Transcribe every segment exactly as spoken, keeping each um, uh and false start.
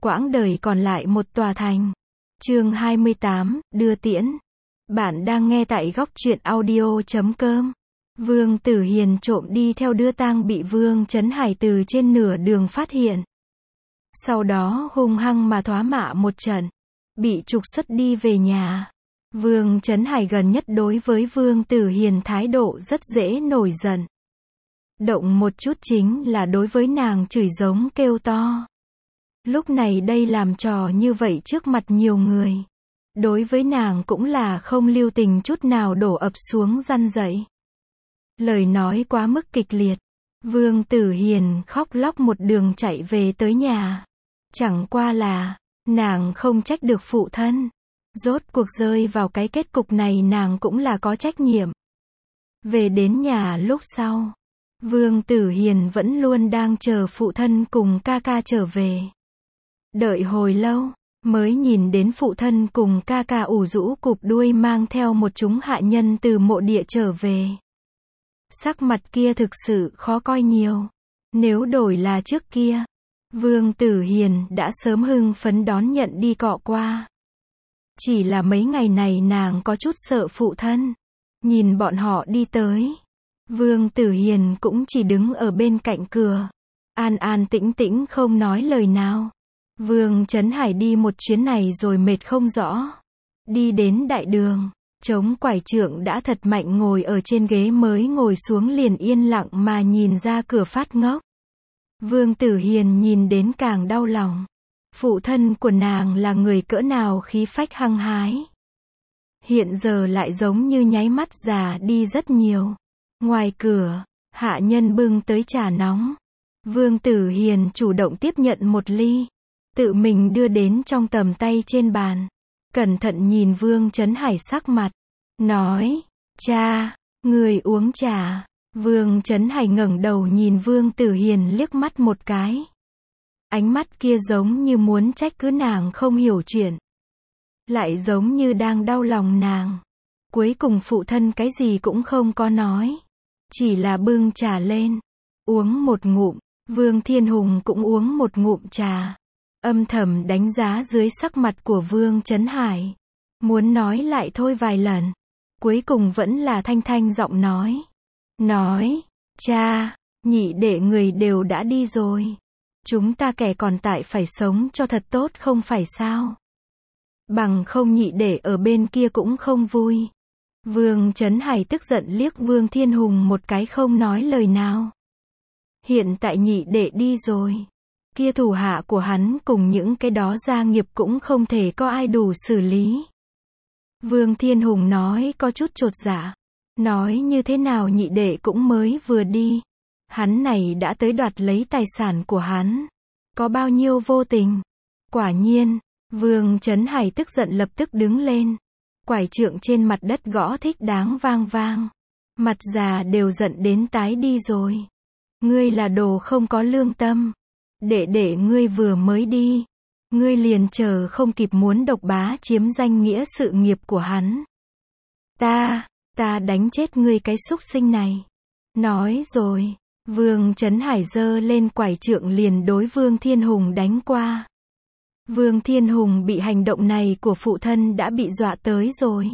quãng đời còn lại một tòa thành. Chương hai mươi tám, đưa tiễn. Bạn đang nghe tại góc truyện audio chấm com. Vương Tử Hiền trộm đi theo đưa tang bị Vương Chấn Hải từ trên nửa đường phát hiện. Sau đó hung hăng mà thoá mạ một trận, bị trục xuất đi về nhà. Vương Chấn Hải gần nhất đối với Vương Tử Hiền thái độ rất dễ nổi giận. Động một chút chính là đối với nàng chửi giống kêu to. Lúc này đây làm trò như vậy trước mặt nhiều người. Đối với nàng cũng là không lưu tình chút nào đổ ập xuống răn dậy. Lời nói quá mức kịch liệt. Vương Tử Hiền khóc lóc một đường chạy về tới nhà. Chẳng qua là, nàng không trách được phụ thân. Rốt cuộc rơi vào cái kết cục này nàng cũng là có trách nhiệm. Về đến nhà lúc sau, Vương Tử Hiền vẫn luôn đang chờ phụ thân cùng ca ca trở về. Đợi hồi lâu, mới nhìn đến phụ thân cùng ca ca ủ rũ cụp đuôi mang theo một chúng hạ nhân từ mộ địa trở về. Sắc mặt kia thực sự khó coi nhiều. Nếu đổi là trước kia, Vương Tử Hiền đã sớm hưng phấn đón nhận đi cọ qua. Chỉ là mấy ngày này nàng có chút sợ phụ thân. Nhìn bọn họ đi tới, Vương Tử Hiền cũng chỉ đứng ở bên cạnh cửa, an an tĩnh tĩnh không nói lời nào. Vương Chấn Hải đi một chuyến này rồi mệt không rõ. Đi đến đại đường, chống quải trượng đã thật mạnh ngồi ở trên ghế mới ngồi xuống liền yên lặng mà nhìn ra cửa phát ngốc. Vương Tử Hiền nhìn đến càng đau lòng. Phụ thân của nàng là người cỡ nào khí phách hăng hái. Hiện giờ lại giống như nháy mắt già đi rất nhiều. Ngoài cửa, hạ nhân bưng tới trà nóng. Vương Tử Hiền chủ động tiếp nhận một ly, tự mình đưa đến trong tầm tay trên bàn. Cẩn thận nhìn Vương Chấn Hải sắc mặt, nói, cha, người uống trà. Vương Chấn Hải ngẩng đầu nhìn Vương Tử Hiền liếc mắt một cái. Ánh mắt kia giống như muốn trách cứ nàng không hiểu chuyện, lại giống như đang đau lòng nàng. Cuối cùng phụ thân cái gì cũng không có nói, chỉ là bưng trà lên, uống một ngụm. Vương Thiên Hùng cũng uống một ngụm trà, âm thầm đánh giá dưới sắc mặt của Vương Chấn Hải. Muốn nói lại thôi vài lần, cuối cùng vẫn là thanh thanh giọng nói. Nói, cha, nhị đệ người đều đã đi rồi. Chúng ta kẻ còn tại phải sống cho thật tốt không phải sao? Bằng không nhị đệ ở bên kia cũng không vui. Vương Chấn Hải tức giận liếc Vương Thiên Hùng một cái không nói lời nào. Hiện tại nhị đệ đi rồi, kia thủ hạ của hắn cùng những cái đó gia nghiệp cũng không thể có ai đủ xử lý. Vương Thiên Hùng nói có chút chột dạ. Nói như thế nào nhị đệ cũng mới vừa đi. Hắn này đã tới đoạt lấy tài sản của hắn. Có bao nhiêu vô tình. Quả nhiên, Vương Chấn Hải tức giận lập tức đứng lên. Quải trượng trên mặt đất gõ thích đáng vang vang. Mặt già đều giận đến tái đi rồi. Ngươi là đồ không có lương tâm. Đệ đệ ngươi vừa mới đi, ngươi liền chờ không kịp muốn độc bá chiếm danh nghĩa sự nghiệp của hắn. Ta, ta đánh chết ngươi cái súc sinh này. Nói rồi, Vương Chấn Hải giơ lên quải trượng liền đối Vương Thiên Hùng đánh qua. Vương Thiên Hùng bị hành động này của phụ thân đã bị dọa tới rồi.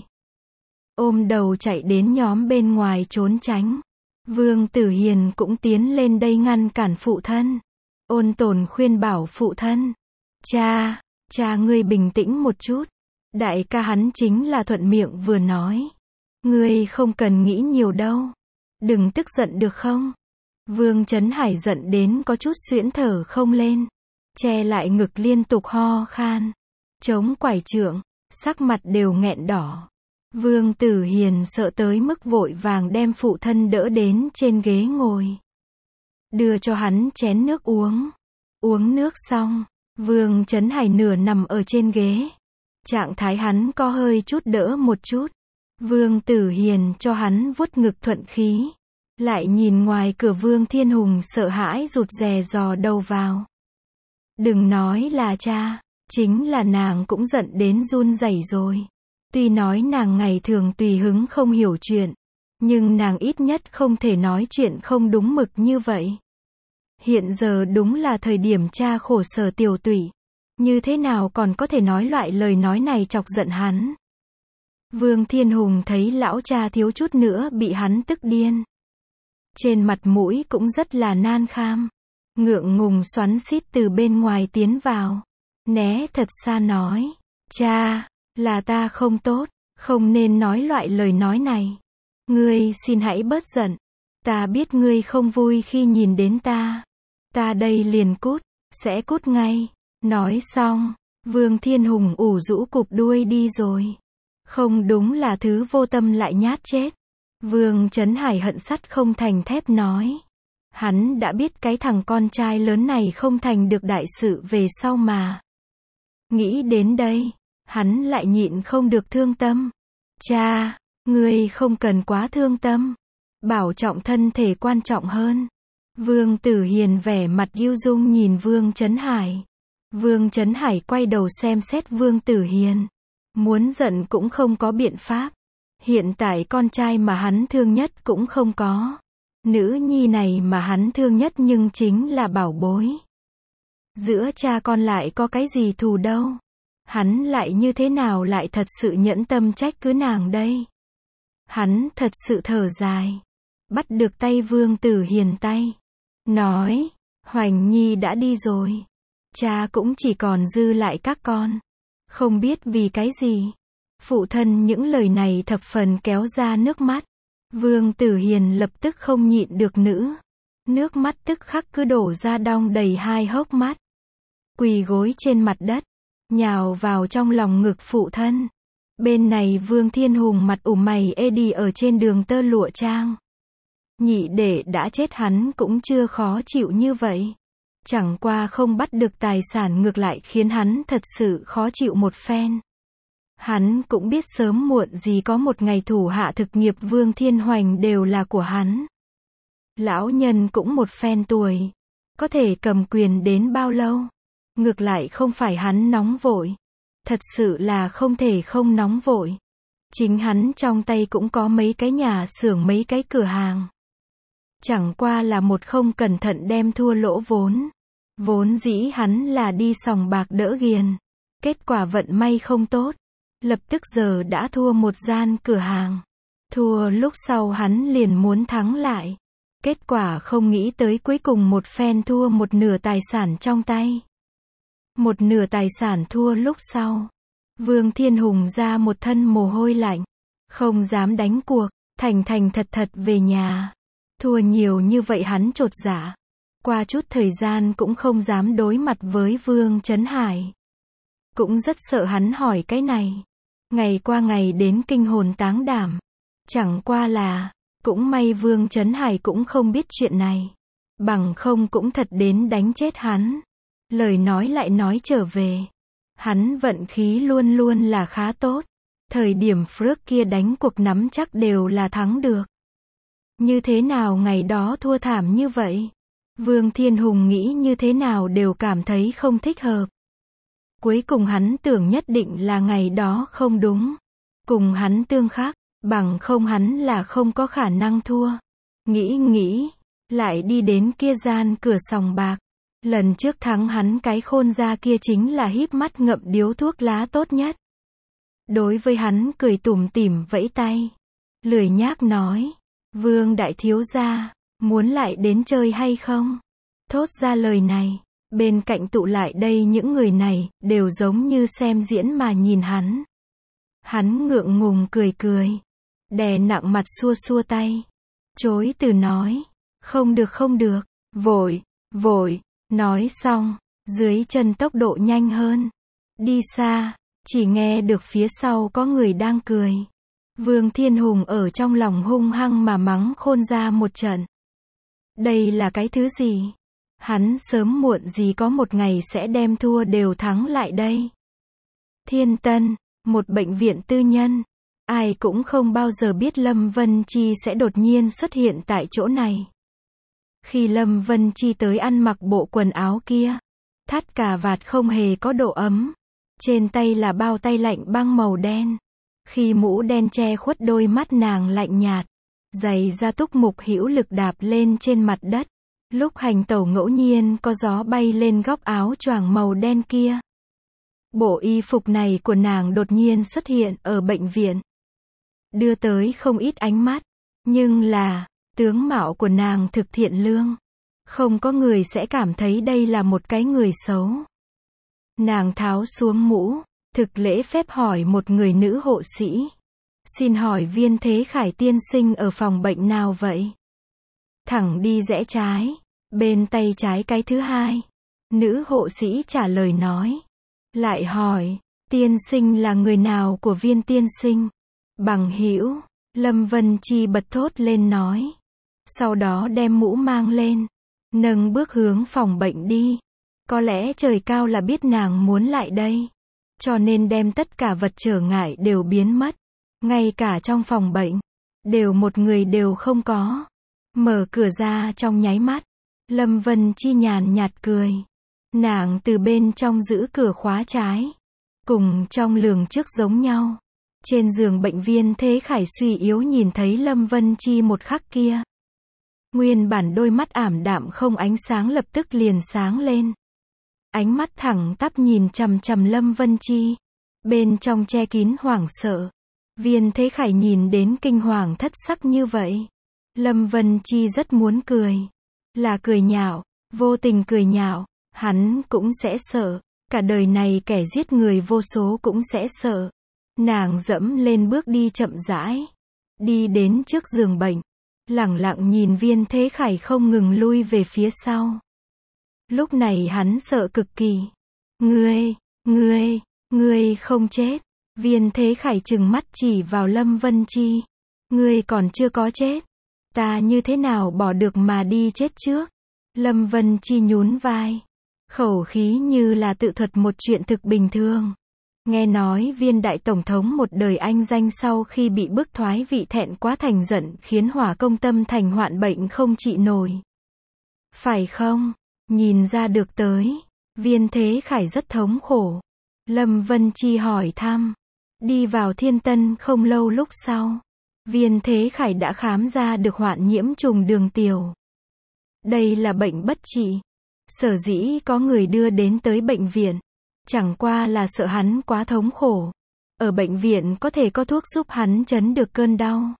Ôm đầu chạy đến nhóm bên ngoài trốn tránh. Vương Tử Hiền cũng tiến lên đây ngăn cản phụ thân. Ôn tồn khuyên bảo phụ thân. Cha, cha ngươi bình tĩnh một chút. Đại ca hắn chính là thuận miệng vừa nói. Ngươi không cần nghĩ nhiều đâu. Đừng tức giận được không? Vương Chấn Hải giận đến có chút xuyễn thở không lên. Che lại ngực liên tục ho khan. Chống quải trượng, sắc mặt đều nghẹn đỏ. Vương Tử Hiền sợ tới mức vội vàng đem phụ thân đỡ đến trên ghế ngồi. Đưa cho hắn chén nước uống. Uống nước xong, Vương Chấn Hải nửa nằm ở trên ghế. Trạng thái hắn có hơi chút đỡ một chút. Vương Tử Hiền cho hắn vuốt ngực thuận khí. Lại nhìn ngoài cửa Vương Thiên Hùng sợ hãi rụt rè dò đầu vào. Đừng nói là cha, chính là nàng cũng giận đến run rẩy rồi. Tuy nói nàng ngày thường tùy hứng không hiểu chuyện, nhưng nàng ít nhất không thể nói chuyện không đúng mực như vậy. Hiện giờ đúng là thời điểm cha khổ sở tiểu tụy. Như thế nào còn có thể nói loại lời nói này chọc giận hắn. Vương Thiên Hùng thấy lão cha thiếu chút nữa bị hắn tức điên. Trên mặt mũi cũng rất là nan kham. Ngượng ngùng xoắn xít từ bên ngoài tiến vào. Né thật xa nói. Cha, là ta không tốt, không nên nói loại lời nói này. Ngươi xin hãy bớt giận. Ta biết ngươi không vui khi nhìn đến ta. Ta đây liền cút, sẽ cút ngay. Nói xong, Vương Thiên Hùng ủ rũ cụp đuôi đi rồi. Không đúng là thứ vô tâm lại nhát chết. Vương Chấn Hải hận sắt không thành thép nói. Hắn đã biết cái thằng con trai lớn này không thành được đại sự về sau mà. Nghĩ đến đây, hắn lại nhịn không được thương tâm. Cha, ngươi không cần quá thương tâm. Bảo trọng thân thể quan trọng hơn. Vương Tử Hiền vẻ mặt ưu dung nhìn Vương Chấn Hải. Vương Chấn Hải quay đầu xem xét Vương Tử Hiền. Muốn giận cũng không có biện pháp. Hiện tại con trai mà hắn thương nhất cũng không có. Nữ nhi này mà hắn thương nhất nhưng chính là bảo bối. Giữa cha con lại có cái gì thù đâu. Hắn lại như thế nào lại thật sự nhẫn tâm trách cứ nàng đây. Hắn thật sự thở dài. Bắt được tay Vương Tử Hiền tay. Nói, Hoành Nhi đã đi rồi. Cha cũng chỉ còn dư lại các con. Không biết vì cái gì. Phụ thân những lời này thập phần kéo ra nước mắt. Vương Tử Hiền lập tức không nhịn được nữa. Nước mắt tức khắc cứ đổ ra đong đầy hai hốc mắt. Quỳ gối trên mặt đất. Nhào vào trong lòng ngực phụ thân. Bên này Vương Thiên Hùng mặt ủ mày ê đi ở trên đường tơ lụa trang. Nhị đệ đã chết hắn cũng chưa khó chịu như vậy. Chẳng qua không bắt được tài sản ngược lại khiến hắn thật sự khó chịu một phen. Hắn cũng biết sớm muộn gì có một ngày thủ hạ thực nghiệp Vương Thiên Hoành đều là của hắn. Lão nhân cũng một phen tuổi. Có thể cầm quyền đến bao lâu? Ngược lại không phải hắn nóng vội. Thật sự là không thể không nóng vội. Chính hắn trong tay cũng có mấy cái nhà xưởng mấy cái cửa hàng. Chẳng qua là một không cẩn thận đem thua lỗ vốn. Vốn dĩ hắn là đi sòng bạc đỡ ghiền. Kết quả vận may không tốt. Lập tức giờ đã thua một gian cửa hàng. Thua lúc sau hắn liền muốn thắng lại. Kết quả không nghĩ tới cuối cùng một phen thua một nửa tài sản trong tay. Một nửa tài sản thua lúc sau. Vương Thiên Hùng ra một thân mồ hôi lạnh. Không dám đánh cuộc, thành thành thật thật về nhà. Thua nhiều như vậy hắn chột dạ. Qua chút thời gian cũng không dám đối mặt với Vương Chấn Hải. Cũng rất sợ hắn hỏi cái này. Ngày qua ngày đến kinh hồn táng đảm. Chẳng qua là, cũng may Vương Chấn Hải cũng không biết chuyện này. Bằng không cũng thật đến đánh chết hắn. Lời nói lại nói trở về. Hắn vận khí luôn luôn là khá tốt. Thời điểm trước kia đánh cuộc nắm chắc đều là thắng được. Như thế nào ngày đó thua thảm như vậy? Vương Thiên Hùng nghĩ như thế nào đều cảm thấy không thích hợp. Cuối cùng hắn tưởng nhất định là ngày đó không đúng. Cùng hắn tương khắc, bằng không hắn là không có khả năng thua. Nghĩ nghĩ, lại đi đến kia gian cửa sòng bạc. Lần trước thắng hắn cái khôn ra kia chính là híp mắt ngậm điếu thuốc lá tốt nhất. Đối với hắn cười tủm tỉm vẫy tay. Lười nhác nói. Vương đại thiếu gia, muốn lại đến chơi hay không? Thốt ra lời này. Bên cạnh tụ lại đây những người này, đều giống như xem diễn mà nhìn hắn. Hắn ngượng ngùng cười cười. Đè nặng mặt xua xua tay. Chối từ nói. Không được không được. Vội, vội. Nói xong, dưới chân tốc độ nhanh hơn. Đi xa, chỉ nghe được phía sau có người đang cười. Vương Thiên Hùng ở trong lòng hung hăng mà mắng khôn ra một trận. Đây là cái thứ gì? Hắn sớm muộn gì có một ngày sẽ đem thua đều thắng lại đây. Thiên Tân, một bệnh viện tư nhân. Ai cũng không bao giờ biết Lâm Vân Chi sẽ đột nhiên xuất hiện tại chỗ này. Khi Lâm Vân Chi tới ăn mặc bộ quần áo kia, thắt cà vạt không hề có độ ấm. Trên tay là bao tay lạnh băng màu đen. Khi mũ đen che khuất đôi mắt nàng lạnh nhạt. Giày da túc mục hữu lực đạp lên trên mặt đất. Lúc hành tẩu ngẫu nhiên có gió bay lên góc áo choàng màu đen kia. Bộ y phục này của nàng đột nhiên xuất hiện ở bệnh viện. Đưa tới không ít ánh mắt. Nhưng là, tướng mạo của nàng thực thiện lương. Không có người sẽ cảm thấy đây là một cái người xấu. Nàng tháo xuống mũ, thực lễ phép hỏi một người nữ hộ sĩ. Xin hỏi Viên Thế Khải tiên sinh ở phòng bệnh nào vậy? Thẳng đi rẽ trái, bên tay trái cái thứ hai. Nữ hộ sĩ trả lời nói. Lại hỏi, tiên sinh là người nào của Viên tiên sinh? Bằng hữu, Lâm Vân Chi bật thốt lên nói. Sau đó đem mũ mang lên, nâng bước hướng phòng bệnh đi. Có lẽ trời cao là biết nàng muốn lại đây, cho nên đem tất cả vật trở ngại đều biến mất. Ngay cả trong phòng bệnh, đều một người đều không có. Mở cửa ra trong nháy mắt, Lâm Vân Chi nhàn nhạt cười. Nàng từ bên trong giữ cửa khóa trái. Cùng trong lường trước giống nhau. Trên giường bệnh Viên Thế Khải suy yếu nhìn thấy Lâm Vân Chi một khắc kia. Nguyên bản đôi mắt ảm đạm không ánh sáng lập tức liền sáng lên. Ánh mắt thẳng tắp nhìn chằm chằm Lâm Vân Chi. Bên trong che kín hoảng sợ. Viên Thế Khải nhìn đến kinh hoàng thất sắc như vậy. Lâm Vân Chi rất muốn cười. Là cười nhạo, vô tình cười nhạo. Hắn cũng sẽ sợ. Cả đời này kẻ giết người vô số cũng sẽ sợ. Nàng dẫm lên bước đi chậm rãi. Đi đến trước giường bệnh. Lẳng lặng nhìn Viên Thế Khải không ngừng lui về phía sau. Lúc này hắn sợ cực kỳ. Ngươi, ngươi, ngươi không chết. Viên Thế Khải trừng mắt chỉ vào Lâm Vân Chi. Ngươi còn chưa có chết. Ta như thế nào bỏ được mà đi chết trước? Lâm Vân Chi nhún vai. Khẩu khí như là tự thuật một chuyện thực bình thường. Nghe nói Viên đại tổng thống một đời anh danh sau khi bị bức thoái vị thẹn quá thành giận khiến hỏa công tâm thành hoạn bệnh không trị nổi. Phải không? Nhìn ra được tới. Viên Thế Khải rất thống khổ. Lâm Vân Chi hỏi thăm. Đi vào Thiên Tân không lâu lúc sau. Viên Thế Khải đã khám ra được hoạn nhiễm trùng đường tiểu. Đây là bệnh bất trị. Sở dĩ có người đưa đến tới bệnh viện. Chẳng qua là sợ hắn quá thống khổ. Ở bệnh viện có thể có thuốc giúp hắn trấn được cơn đau.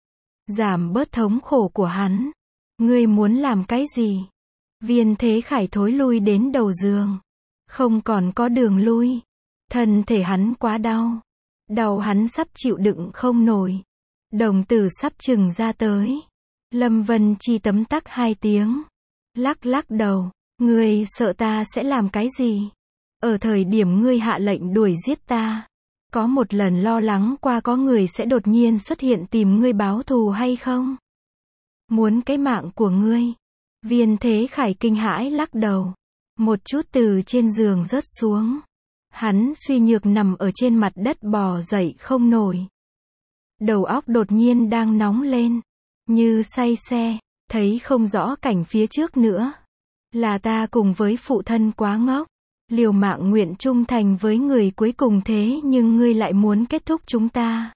Giảm bớt thống khổ của hắn. Ngươi muốn làm cái gì? Viên Thế Khải thối lui đến đầu giường. Không còn có đường lui. Thân thể hắn quá đau. Đau hắn sắp chịu đựng không nổi. Đồng tử sắp trừng ra tới. Lâm Vân Chi tấm tắc hai tiếng. Lắc lắc đầu. Ngươi sợ ta sẽ làm cái gì? Ở thời điểm ngươi hạ lệnh đuổi giết ta. Có một lần lo lắng qua có người sẽ đột nhiên xuất hiện tìm ngươi báo thù hay không? Muốn cái mạng của ngươi. Viên Thế Khải kinh hãi lắc đầu. Một chút từ trên giường rớt xuống. Hắn suy nhược nằm ở trên mặt đất bò dậy không nổi. Đầu óc đột nhiên đang nóng lên. Như say xe, thấy không rõ cảnh phía trước nữa. Là ta cùng với phụ thân quá ngốc. Liều mạng nguyện trung thành với người cuối cùng thế nhưng ngươi lại muốn kết thúc chúng ta.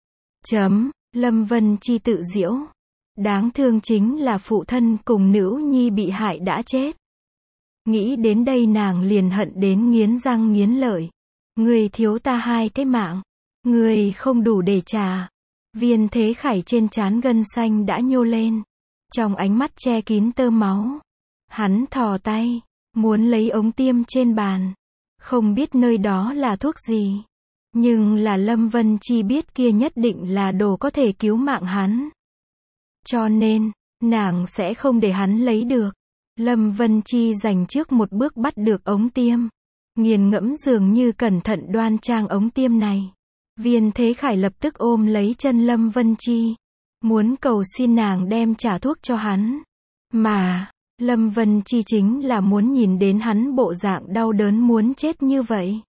Chấm, Lâm Vân Chi tự giễu. Đáng thương chính là phụ thân cùng nữ nhi bị hại đã chết. Nghĩ đến đây nàng liền hận đến nghiến răng nghiến lợi. Ngươi thiếu ta hai cái mạng. Ngươi không đủ để trả. Viên Thế Khải trên trán gân xanh đã nhô lên. Trong ánh mắt che kín tơ máu. Hắn thò tay. Muốn lấy ống tiêm trên bàn. Không biết nơi đó là thuốc gì. Nhưng là Lâm Vân Chi biết kia nhất định là đồ có thể cứu mạng hắn. Cho nên, nàng sẽ không để hắn lấy được. Lâm Vân Chi dành trước một bước bắt được ống tiêm. Nghiền ngẫm dường như cẩn thận đoan trang ống tiêm này. Viên Thế Khải lập tức ôm lấy chân Lâm Vân Chi. Muốn cầu xin nàng đem trả thuốc cho hắn. Mà, Lâm Vân Chi chính là muốn nhìn đến hắn bộ dạng đau đớn muốn chết như vậy.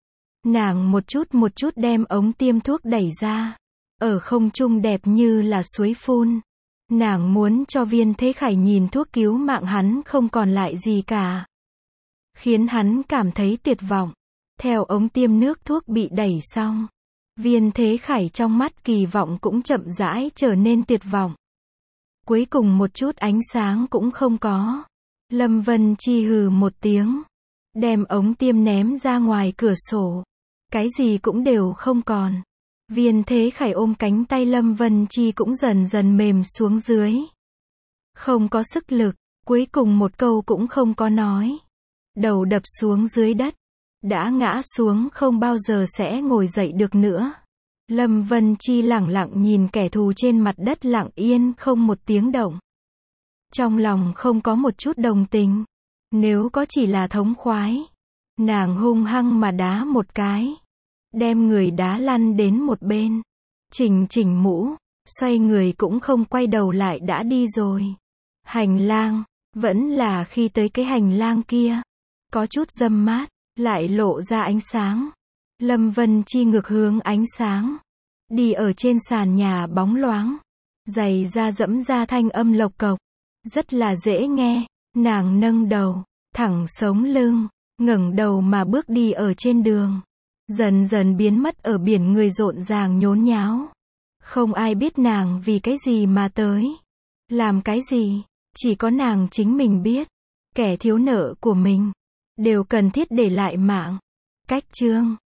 Nàng một chút một chút đem ống tiêm thuốc đẩy ra. Ở không trung đẹp như là suối phun. Nàng muốn cho Viên Thế Khải nhìn thuốc cứu mạng hắn không còn lại gì cả. Khiến hắn cảm thấy tuyệt vọng. Theo ống tiêm nước thuốc bị đẩy xong. Viên Thế Khải trong mắt kỳ vọng cũng chậm rãi trở nên tuyệt vọng. Cuối cùng một chút ánh sáng cũng không có. Lâm Vân Chi hừ một tiếng. đem ống tiêm ném ra ngoài cửa sổ. Cái gì cũng đều không còn. Viên Thế Khải ôm cánh tay Lâm Vân Chi cũng dần dần mềm xuống dưới. Không có sức lực, cuối cùng một câu cũng không có nói. Đầu đập xuống dưới đất. Đã ngã xuống không bao giờ sẽ ngồi dậy được nữa. Lâm Vân Chi lẳng lặng nhìn kẻ thù trên mặt đất lặng yên không một tiếng động. Trong lòng không có một chút đồng tình. Nếu có chỉ là thống khoái. Nàng hung hăng mà đá một cái. Đem người đá lăn đến một bên. Chỉnh chỉnh mũ. Xoay người cũng không quay đầu lại đã đi rồi. Hành lang. Vẫn là khi tới cái hành lang kia. Có chút râm mát. Lại lộ ra ánh sáng. Lâm Vân Chi ngược hướng ánh sáng. Đi ở trên sàn nhà bóng loáng. Giày da dẫm ra thanh âm lộc cộc. Rất là dễ nghe. Nàng nâng đầu. Thẳng sống lưng. Ngẩng đầu mà bước đi ở trên đường. Dần dần biến mất ở biển người rộn ràng nhốn nháo. Không ai biết nàng vì cái gì mà tới. Làm cái gì. Chỉ có nàng chính mình biết. Kẻ thiếu nợ của mình. Đều cần thiết để lại mạng. Cách chương